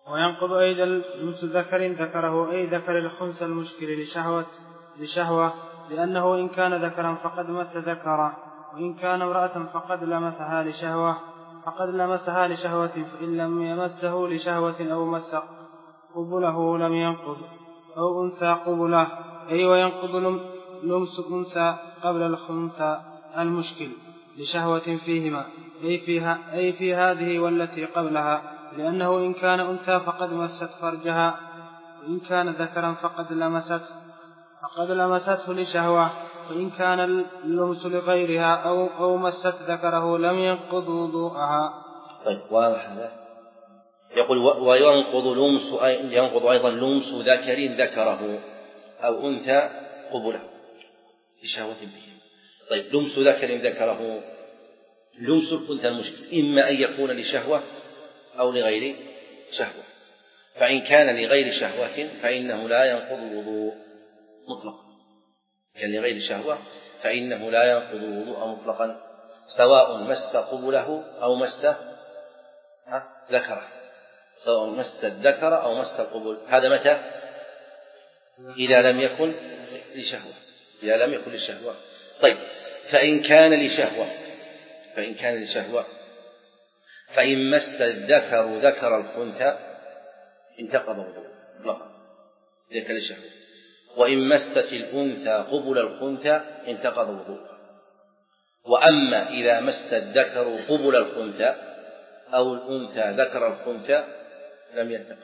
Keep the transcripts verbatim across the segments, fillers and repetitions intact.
وينقض أيضا لمس ذكر ذكره أي ذكر الخنثى المشكل لشهوة, لشهوة لأنه إن كان ذكرا فقد مس ذكره، وإن كان امرأة فقد لمسها لشهوة فقد لمسها لشهوة فإن لم يمسه لشهوة أو مس قبله لم ينقض، أو أنثى قبله أي وينقض لمس أنثى قبل الخنثى المشكل لشهوة فيهما أي, فيها أي في هذه والتي قبلها، لأنه إن كان أنثى فقد مست فرجها، وإن كان ذكرا فقد لمسته فقد لمسته لشهوة، وإن كان اللمس لغيرها أو, أو مست ذكره لم ينقض وضوءها. طيب واضح هذا. يقول وينقض لمس ينقض أيضا لمس ذكر ذكره أو أنثى قبله لشهوة به. طيب لمس ذكر ذكره لمس الأنثى المشكل إما أن يكون لشهوة أو لغير شهوة، فإن كان لغير شهوة فإنه لا ينقض الوضوء مطلقا، كان لغير شهوة فإنه لا ينقض الوضوء مطلقا، سواء مس قبله أو مس ذكره، سواء مس الذكر أو مس القبل. هذا متى؟ إذا لم يكن لشهوة، إذا لم يكن لشهوة. طيب فإن كان لشهوة فإن كان لشهوة فإن مس الذكر ذكر الخنثى انتقض وضوءه مطلقا إذا كان لشهوة، وإن مست الأنثى قبل الخنثى انتقض وضوءه. وأما إذا مس الذكر قبل الخنثى أو الأنثى ذكر الخنثى لم ينتقض.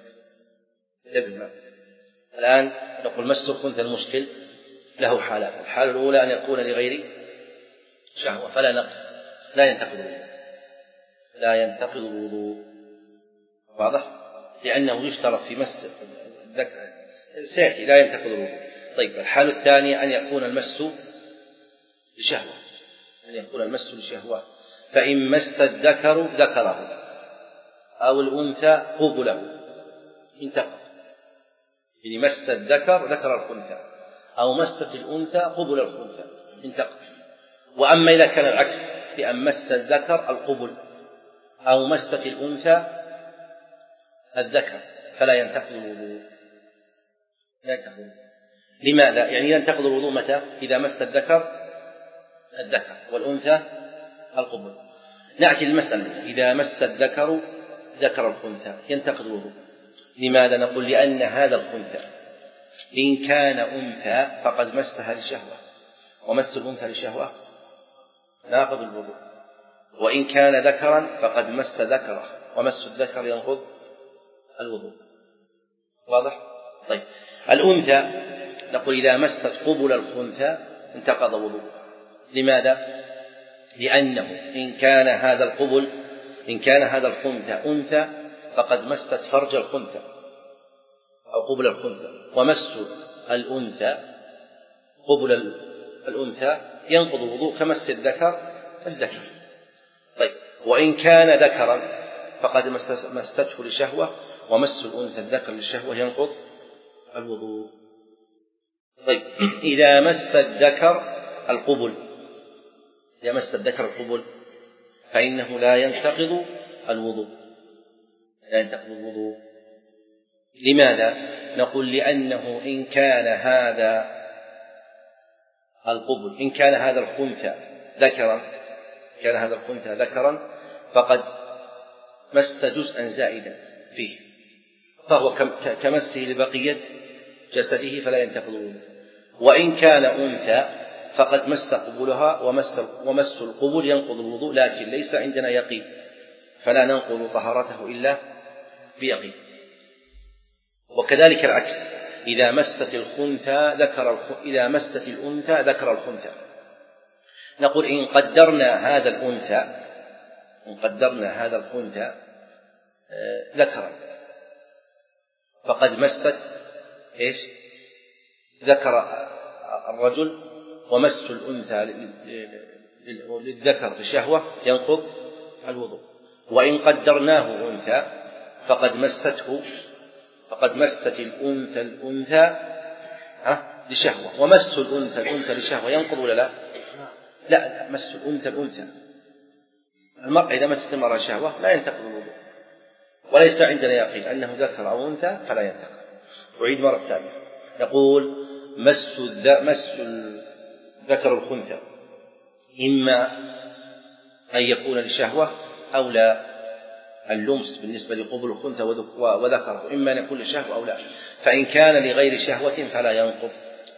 الآن نقول مس الخنثى المشكل له حالات. الحالة الأولى أن يكون لغير شهوة فلا نقض، لا ينتقض الوضوء، لا ينتقض الوضوء، واضح؟ لأنه يشترط في مس الذكر سيأتي لا ينتقض الوضوء. طيب الحالة الثانية أن يكون المس لشهوة، أن يكون المس لشهوة، فإن مس الذكر ذكره أو الأنثى قبله انتقض. يعني مس الذكر ذكر الأنثى أو مست الأنثى قبل الأنثى انتقض. وأما إذا كان العكس، بأن مس الذكر القبل أو مست الأنثى الذكر فلا ينتقض الوضوء، لا ينتقض. لماذا؟ يعني ينتقض الوضوء متى؟ إذا مس الذكر الذكر والأنثى القبل. نأتي للمسألة، إذا مس الذكر ذكر الخنثى ينتقض الوضوء. لماذا؟ نقول لأن هذا الخنثى إن كان أنثى فقد مسها لشهوة، ومس الأنثى لشهوة ناقض الوضوء، وإن كان ذكرا فقد مس ذكره، ومس الذكر ينقض الوضوء، واضح؟ طيب الأنثى نقول إذا مست قبل الخنثى انتقض الوضوء. لماذا؟ لأنه إن كان هذا القبل إن كان هذا الخنثى أنثى فقد مست فرج الخنثى أو قبل الخنثى، ومس الأنثى قبل الأنثى ينقض الوضوء كمس الذكر الذكر. طيب وإن كان ذكرا فقد مسته لشهوة، ومس الأنثى الذكر للشهوة ينقض الوضوء. طيب إذا مس الذكر القبل إذا مس الذكر القبل فإنه لا ينتقض الوضوء، لا ينتقض الوضوء. لماذا؟ نقول لأنه إن كان هذا القبل إن كان هذا الخنثى ذكرا كان هذا الخنثى ذكرا فقد مس جزءا زائدا فيه، فهو كمسه لبقية جسده فلا ينتقض الوضوء. وإن كان أنثى فقد مس قبولها، ومس, ومس القبول ينقض الوضوء، لكن ليس عندنا يقين فلا ننقض طهارته إلا بيقين. وكذلك العكس، إذا مست الخنثى ذكر إذا مست الأنثى ذكر الخنثى نقول إن قدرنا هذا الأنثى إن قدرنا هذا الخنثى ذكرا فقد مست إيش ذكر الرجل، ومس الأنثى للذكر بشهوة ينقض الوضوء. وإن قدرناه أنثى فقد مسته فقد مست الأنثى الأنثى لشهوة، ومس الأنثى الأنثى لشهوة ينقض ولا لا؟ لا, لا مس الأنثى الأنثى المرأة إذا مست المرأة شهوة لا ينتقض الوضوء، وليس عندنا يقين أنه ذكر أو أنثى فلا ينتقض. أعيد مرة ثانية، نقول مس مس ذكر الخنثى إما أن يكون لشهوة أو لا، اللمس بالنسبة لقبل الخنثى وذكره إما أن يكون لشهوة أو لا، فإن كان لغير شهوة فلا ينقض،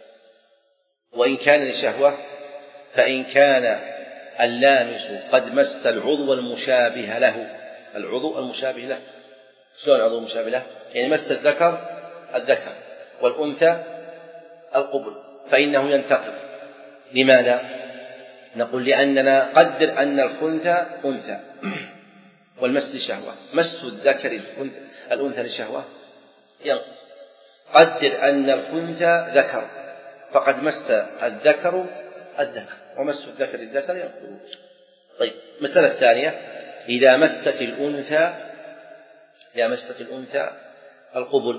وإن كان لشهوة فإن كان اللامس قد مس العضو المشابه له. العضو المشابه له شلون العضو المشابه له؟ يعني مس الذكر الذكر والأنثى القبل فإنه ينتقض. لماذا؟ نقول لأننا قدر أن الخنثى أنثى والمس لشهوة، مس الذكر الأنثى لشهوة ينقض. قدر أن الخنثى ذكر فقد مس الذكر الذكر ومس الذكر الذكر ينقض. طيب، المسألة الثانية، إذا مست الأنثى إذا مست الأنثى القبل،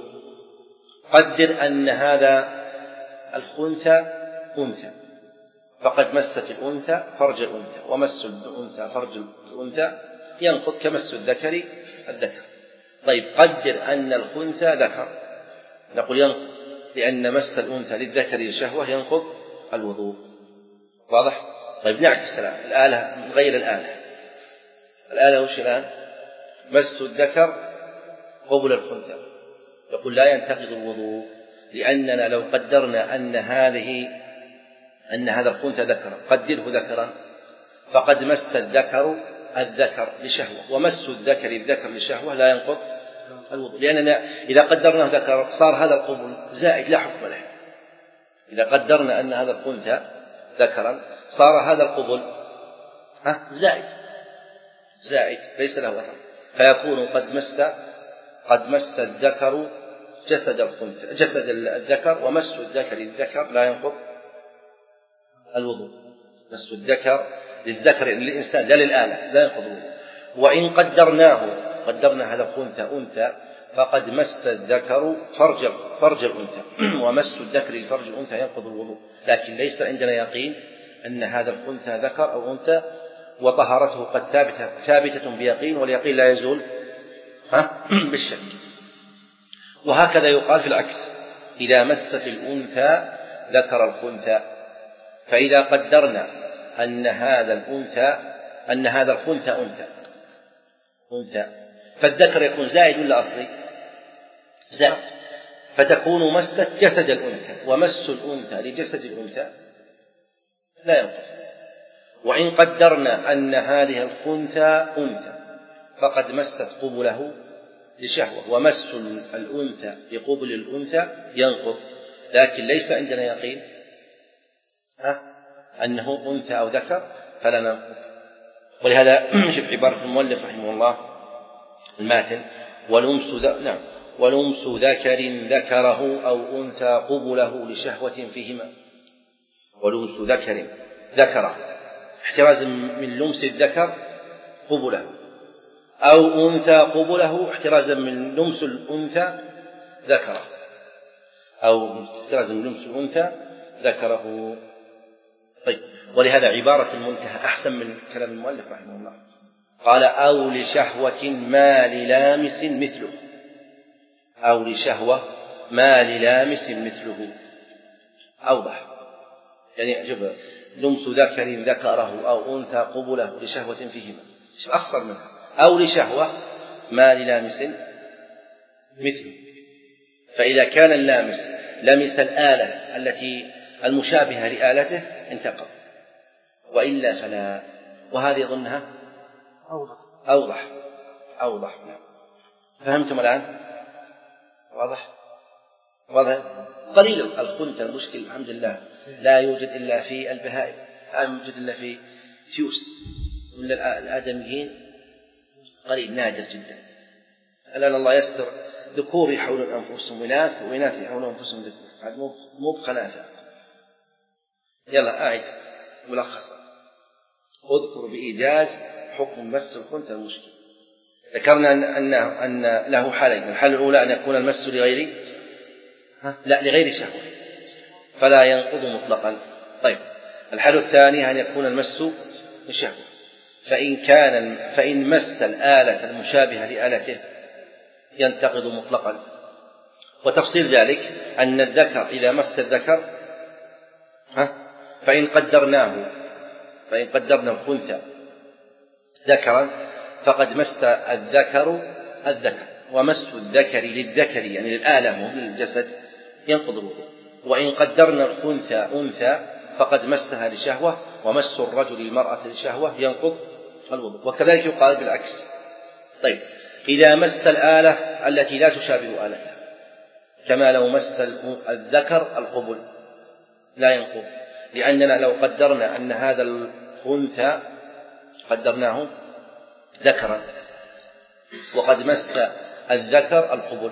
قدر أن هذا الخنثى أنثى فقد مست الأنثى فرج الأنثى ومس الأنثى فرج الأنثى ينقض كمس الذكر الذكر. طيب، قدر أن الخنثى ذكر، نقول ينقض لأن مس الأنثى للذكر للشهوة ينقض الوضوء. واضح؟ طيب، نعكس الآلة، نغير الآلة. الآلة وش الآن؟ مس الذكر قبل الخنثى، يقول لا ينتقض الوضوء، لأننا لو قدرنا أن هذه أن هذا الخنثى ذكرا، قدره ذكرا فقد مس الذكر الذكر لشهوة ومس الذكر الذكر لشهوة لا ينقض الوضوء، لأننا إذا قدرناه ذكر صار هذا القبل زائد لا حكم له. إذا قدرنا أن هذا الخنثى ذكرا صار هذا القبل زائد زائد ليس له أثر، فيكون قد مس قد مس الذكر جسد الخنثى جسد الذكر ومس الذكر الذكر لا ينقض الوضوء. مس الذكر للذكر للإنسان لا للآلة لا ينقض الوضوء. وإن قدرناه قدرنا هذا الخنثى أنثى فقد مس الذكر فرج فرج الأنثى ومس الذكر لفرج الأنثى ينقض الوضوء، لكن ليس عندنا يقين أن هذا الخنثى ذكر أو أنثى، وطهارته قد ثابتة ثابتة بيقين، واليقين لا يزول ها بالشك. وهكذا يقال في العكس، إذا مست الأنثى ذكر الخنثى، فإذا قدرنا أن هذا الأنثى أن هذا الخنثى أنثى أنثى فالذكر يكون زائد ولا أصلي؟ زائد، فتكون مست جسد الأنثى، ومس الأنثى لجسد الأنثى لا ينقض. وإن قدرنا أن هذه الخنثى أنثى فقد مست قبله لشهوة، ومس الأنثى لقبل الأنثى ينقض، لكن ليس عندنا يقين ها أنه أنثى أو ذكر فلا ننقض. ولهذا شوف عبارة المؤلف رحمه الله الماتن: ولمس نعم ولمس ذكر ذكره أو أنثى قبله لشهوة فيهما. ولمس ذكر ذكره احترازا من لمس الذكر قبله، أو أنثى قبله احترازا من لمس الأنثى ذكره، أو احترازا من لمس الأنثى ذكره. طيب، ولهذا عبارة المنتهى أحسن من كلام المؤلف رحمه الله، قال: أو لشهوة ما للامس مثله، أو لشهوة ما للامس مثله أوضح. يعني شوف، لمس ذكر ذكره أو أنثى قبله لشهوة فيهما، شوف أخصر منها، أو لشهوة ما للامس مثله. فإذا كان اللامس لمس الآلة التي المشابهة لآلته انتقض، وإلا فلا. وهذه ظنها أوضح أوضح أوضح نعم. فهمتم الآن؟ واضح واضح. قليل الخنثى المشكل الحمد لله لا يوجد إلا في البهائم، لا يوجد إلا في تيوس، ولا الآدميين قليل نادر جدا. الآن الله يستر ذكور يحولون أنفسهم إناث وإناث يحولون أنفسهم ذكور، هذا مو بخناثة. يلا أعد ملخصا: اذكر بإيجاز حكم مس الخنثى المشكل. ذكرنا أن, أن, أن له حالين: الحالة الأولى أن يكون المس لغير لا لغير شهوة فلا ينقض مطلقا. طيب، الحالة الثانية أن يكون المس لشهوة، فإن كان فإن مس الآلة المشابهة لآلته ينتقض مطلقا. وتفصيل ذلك أن الذكر إذا مس الذكر فإن قدرناه فإن قدرنا الخنثى ذكرا فقد مس الذكر الذكر، ومس الذكر للذكر يعني للآلة مو للجسد ينقض الوضوء. وإن قدرنا الخنثى أنثى فقد مسها لشهوة، ومس الرجل المرأة لشهوة ينقض الوضوء. وكذلك يقال بالعكس. طيب إذا مس الآلة التي لا تشابه آلتها، كما لو مس الذكر القبل لا ينقض، لأننا لو قدرنا أن هذا الخنثى قدرناه ذكرا وقد مس الذكر القبل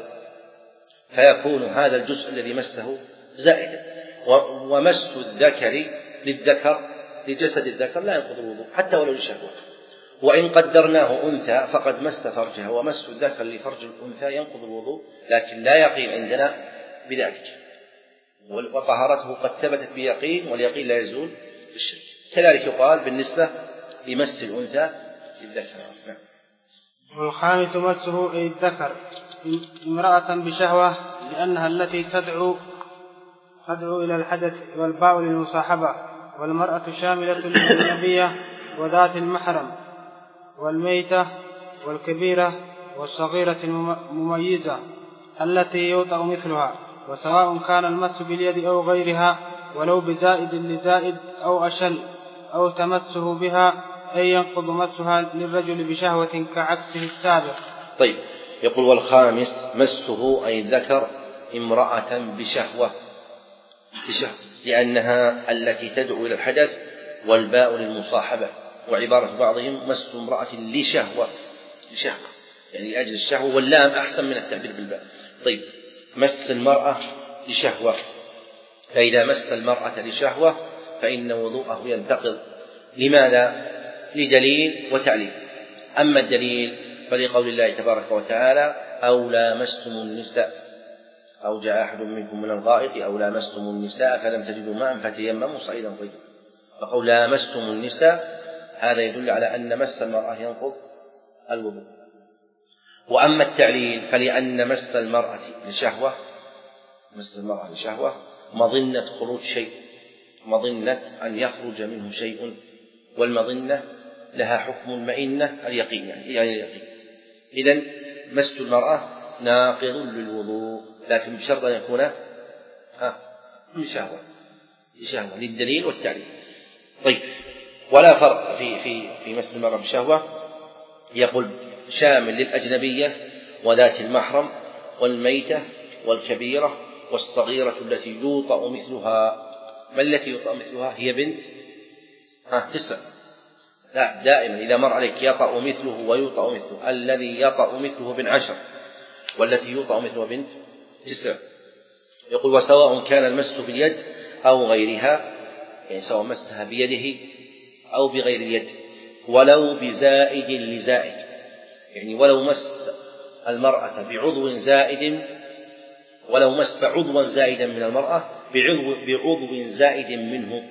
فيكون هذا الجزء الذي مسه زائدا. ومس الذكر للذكر لجسد الذكر لا ينقض الوضوء حتى ولو لشهوة. وإن قدرناه أنثى فقد مس فرجها، ومس الذكر لفرج الأنثى ينقض الوضوء، لكن لا يقين عندنا بذلك، وطهارته قد ثبتت بيقين، واليقين لا يزول بالشرك. كذلك يقال بالنسبة لمس الأنثى للذكر. والخامس مسه أي الذكر امرأة بشهوة، لأنها التي تدعو تدعو إلى الحدث، والباء للمصاحبة، والمرأة شاملة للأجنبية وذات المحرم والميتة والكبيرة والصغيرة المميزة التي يوطأ مثلها، وسواء كان المس باليد أو غيرها، ولو بزائد لزائد أو أشل، أو تمسه بها أي ينقض مسها للرجل بشهوة كعكسه السابق. طيب يقول والخامس مسه أي ذكر امرأة بشهوة بشهوة لأنها التي تدعو إلى الحدث، والباء للمصاحبة، وعبارة بعضهم مس امرأة لشهوة لشهوة يعني لأجل الشهوة، واللام أحسن من التعبير بالباء. طيب مس المرأة لشهوة، فإذا مس المرأة لشهوة فإن وضوءه ينتقض. لماذا؟ لدليل وتعليل. أما الدليل فلقول الله تبارك وتعالى أو لامستم النساء، أو جاء أحد منكم من الغائط أو لامستم النساء فلم تجدوا ماء فتيمموا صعيدا طيبا. فقول لامستم النساء هذا يدل على أن مس المرأة ينقض الوضوء. وأما التعليل فلأن مس المرأة لشهوة مس المرأة لشهوة مظنة خروج شيء، مظنة أن يخرج منه شيء، والمظنة لها حكم المئنة اليقين يعني اليقين. إذن مس المرأة ناقض للوضوء، لكن بشرط أن يكون بشهوة بشهوة للدليل والتعليل. طيب ولا فرق في في في مس المرأة بشهوة، يقول شامل للأجنبية وذات المحرم والميتة والكبيرة والصغيرة التي يوطأ مثلها. ما التي يوطأ مثلها؟ هي بنت ها تسع. لا، دائما إذا مر عليك يطأ مثله ويوطأ مثله، الذي يطأ مثله بن عشر، والتي يوطأ مثله بنت تسع. يقول وسواء كان المس باليد أو غيرها، يعني سواء مسها بيده أو بغير اليد، ولو بزائد لزائد، يعني ولو مس المرأة بعضو زائد، ولو مس عضوا زائدا من المرأة بعضو, بعضو زائد منه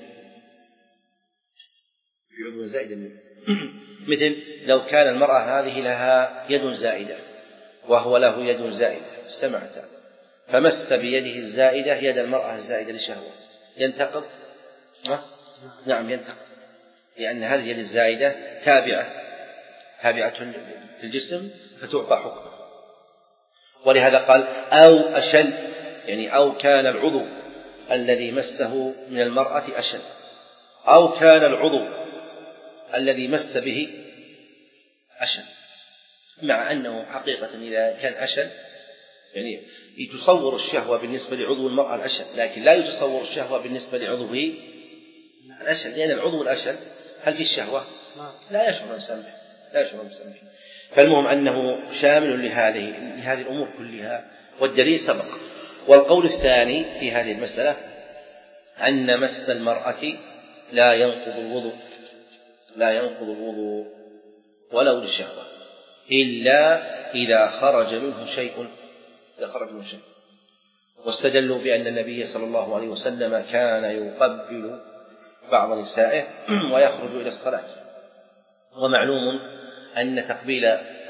بعضو زائد منه مثل لو كان المرأة هذه لها يد زائدة وهو له يد زائدة استمعتا، فمس بيده الزائدة يد المرأة الزائدة لشهوة، ينتقض؟ نعم ينتقض، لأن هذه اليد الزائدة تابعة تابعة للجسم فتعطى حكمه. ولهذا قال أو أشل، يعني أو كان العضو الذي مسه من المرأة أشل، أو كان العضو الذي مس به أشل، مع أنه حقيقة إذا كان أشل يعني يتصور الشهوة بالنسبة لعضو المرأة الأشل، لكن لا يتصور الشهوة بالنسبة لعضوه الأشل، لأن العضو الأشل هل في الشهوة؟ لا يشعر الإنسان به، لا يشعر الإنسان به. فالمهم أنه شامل لهذه لهذه الأمور كلها، والدليل سبق. والقول الثاني في هذه المسألة أن مس المرأة لا ينقض الوضوء لا ينقض الوضوء ولو للشهوة، إلا إذا خرج منه شيء إذا خرج منه شيء واستدلوا بأن النبي صلى الله عليه وسلم كان يقبل بعض نسائه ويخرج إلى الصلاة. ومعلوم أن تقبيل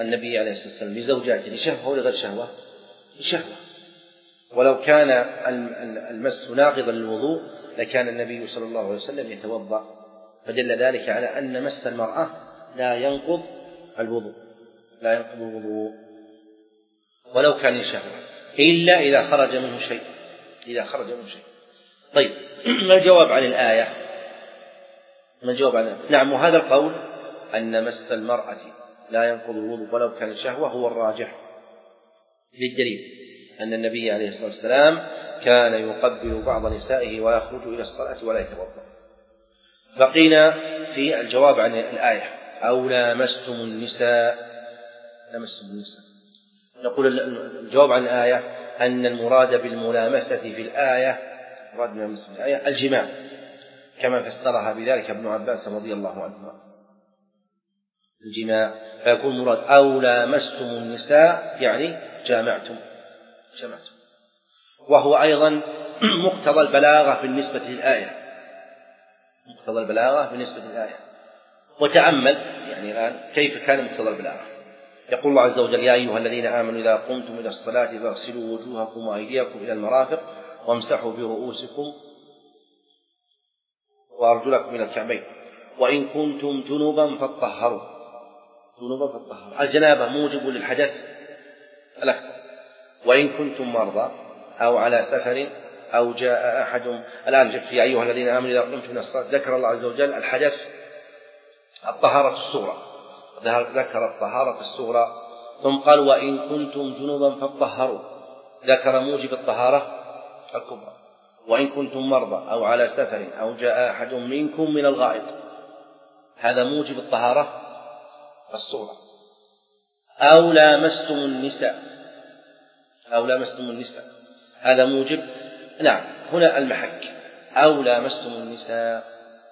النبي عليه الصلاة والسلام لزوجاته لشهوة ولا غير شهوة؟ لشهوة. ولو كان المس ناقضا للوضوء لكان النبي صلى الله عليه وسلم يتوضأ، فدل ذلك على أن مس المرأة لا ينقض الوضوء، لا ينقض الوضوء ولو كان لشهوة، إلا إذا خرج منه شيء، إذا خرج منه شيء. طيب، ما الجواب عن الآية؟ ما الجواب عن الآية؟ نعم، وهذا القول أن مس المرأة لا ينقض الوضوء ولو كان لشهوة هو الراجح، للدليل أن النبي عليه الصلاة والسلام كان يقبل بعض نسائه ويخرج إلى الصلاة ولا يتوضأ. بقينا في الجواب عن الآية: أو لامستم النساء. لامستم النساء، نقول الجواب عن الآية أن المراد بالملامسة في الآية مراد بالملامسة في الآية الجماع، كما فسرها بذلك ابن عباس رضي الله عنهما، الجماع. فيكون مراد أو لامستم النساء يعني جامعتم، جامعتم. وهو أيضا مقتضى البلاغة بالنسبة للآية، مقتضى البلاغة بالنسبة للآية. وتأمل يعني الآن كيف كان مقتضى البلاغة. يقول الله عز وجل: يا أيها الذين آمنوا إذا قمتم إلى الصلاة فاغسلوا وجوهكم وأيديكم إلى المرافق وامسحوا برؤوسكم وأرجلكم إلى الكعبين وإن كنتم جنبا فاطهروا. جنبا فاطهروا، الجنابة موجب للحدث الأكبر. وإن كنتم مرضى أو على سفر أو جاء أحد. الآن في أيها الذين آمنوا إذا قمتم إلى الصلاة ذكر الله عز وجل الحدث الطهارة الصغرى، ذكر الطهارة الصغرى، ثم قال: وإن كنتم جنبا فاطهروا، ذكر موجب الطهارة الكبرى. وإن كنتم مرضى أو على سفر أو جاء أحد منكم من الغائط، هذا موجب الطهارة الصغرى. أو لامستم النساء، أو لامستم النساء، هذا موجب. نعم، هنا المحك أو لامستم النساء.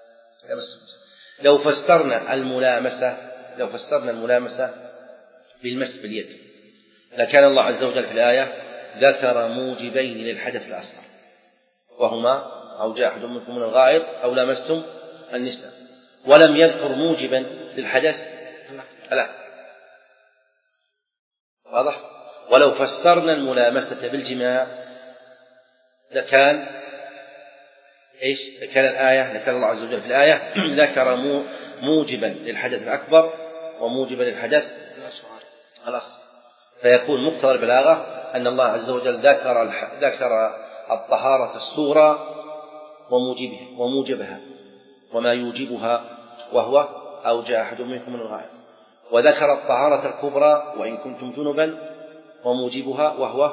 لو فسرنا الملامسة لو فسرنا الملامسة بالمس باليد لكان الله عز وجل في الآية ذكر موجبين للحدث الأصغر، وهما أو جاء أحد منكم من الغائط أو لامستم النساء، ولم يذكر موجبا للحدث الأكبر. واضح؟ ولو فسرنا الملامسة بالجماع لكان إيش؟ لكان الآية لكان الله عز وجل في الآية ذكر موجبا للحدث الأكبر وموجبا للحدث الأصغر. فيكون مقتضى البلاغة أن الله عز وجل ذكر ذكر الطهارة الصغرى وموجبها وموجبها وما يوجبها، وهو أو جاء أحد منكم من الغائط، وذكر الطهارة الكبرى وإن كنتم جنبا وموجبها، وهو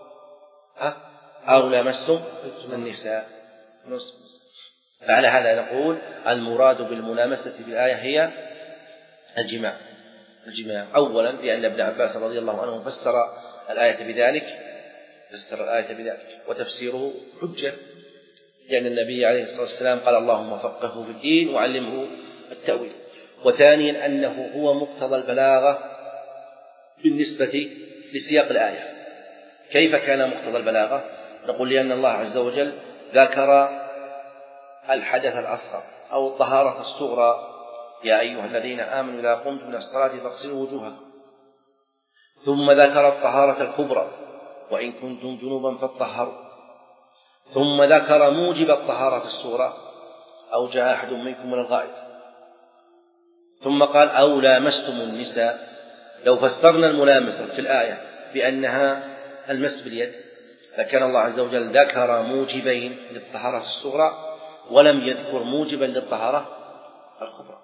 أو لامستم النساء. فعلى هذا نقول المراد بالملامسة في الآية هي الجماع. الجماع أولا لأن ابن عباس رضي الله عنه فسر الآية بذلك فسر الآية بذلك وتفسيره حجة، لأن النبي عليه الصلاة والسلام قال: اللهم فقهه في الدين وعلمه التأويل. وثانيا أنه هو مقتضى البلاغة بالنسبة لسياق الآية. كيف كان مقتضى البلاغة؟ نقول لأن الله عز وجل ذكر الحدث الأصغر أو الطهارة الصغرى: يا أيها الذين آمنوا إذا قمتم إلى الصلاة فاغسلوا وجوهكم، ثم ذكر الطهارة الكبرى: وإن كنتم جنوبا فاطهروا، ثم ذكر موجب الطهارة الصغرى: أو جاء أحد منكم من الغائط، ثم قال: أو لامستم النساء. لو فسرنا الملامسة في الآية بأنها المس باليد لكان الله عز وجل ذكر موجبين للطهارة الصغرى ولم يذكر موجبا للطهارة الكبرى.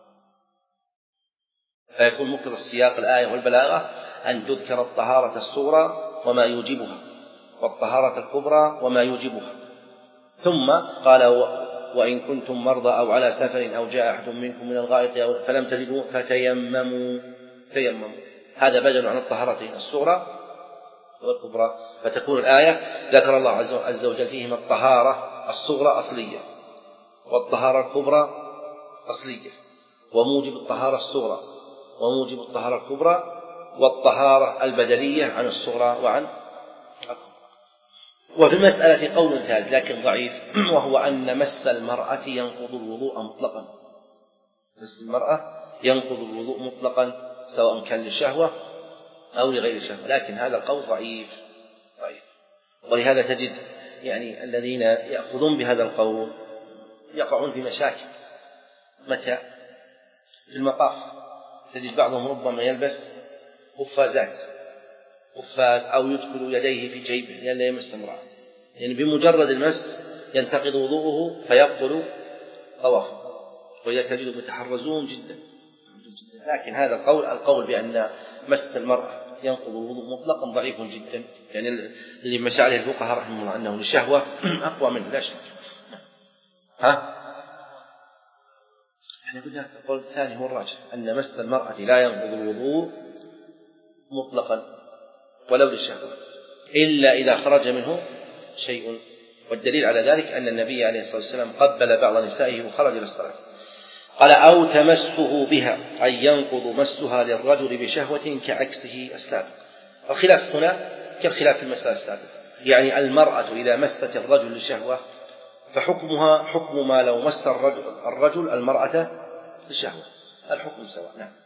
فيكون مقتضى السياق الآية والبلاغة أن تذكر الطهارة الصغرى وما يوجبها والطهارة الكبرى وما يوجبها، ثم قال: وإن كنتم مرضى أو على سفر أو جاء أحد منكم من الغائط فلم تجدوا فتيمموا. تيمموا هذا بدل عن الطهارتين الصغرى والكبرى. فتكون الآية ذكر الله عز وجل فيهما الطهارة الصغرى أصلية والطهارة الكبرى أصلية، وموجب الطهارة الصغرى وموجب الطهارة الكبرى، والطهارة البدلية عن الصغرى وعن الكبرى. وفي المسألة قول ثالث لكن ضعيف، وهو أن مس المرأة ينقض الوضوء مطلقا. مس المرأة ينقض الوضوء مطلقا سواء كان للشهوة أو لغير شهوة، لكن هذا القول ضعيف ضعيف. ولهذا تجد يعني الذين يأخذون بهذا القول يقعون في مشاكل. متى؟ في المطاف تجد بعضهم ربما يلبس قفازات قفاز أو يدخل يديه في جيبه لأنه يمس امرأة، يعني بمجرد المس ينتقض وضوءه فيبطل طوافه، وإذا تجد متحرزون جدا. لكن هذا القول القول بأن مس المرأة ينقض الوضوء مطلقا ضعيف جدا، يعني اللي مشى عليه الفقهاء رحمه الله أنه لشهوة أقوى منه لا شك. ها؟ احنا قلنا القول الثاني هو الراجح أن مس المرأة لا ينقض الوضوء مطلقا ولو للشهوة إلا إذا خرج منه شيء، والدليل على ذلك أن النبي عليه الصلاة والسلام قبل بعض نسائه وخرج إلى الصلاة. قال أو تمسه بها أي ينقض مسها للرجل بشهوة كعكسه السابق. الخلاف هنا كالخلاف في المسألة السابقة، يعني المرأة إذا مست الرجل للشهوة فحكمها حكم ما لو مس الرجل, الرجل المرأة للشهوة، الحكم سواء. نعم.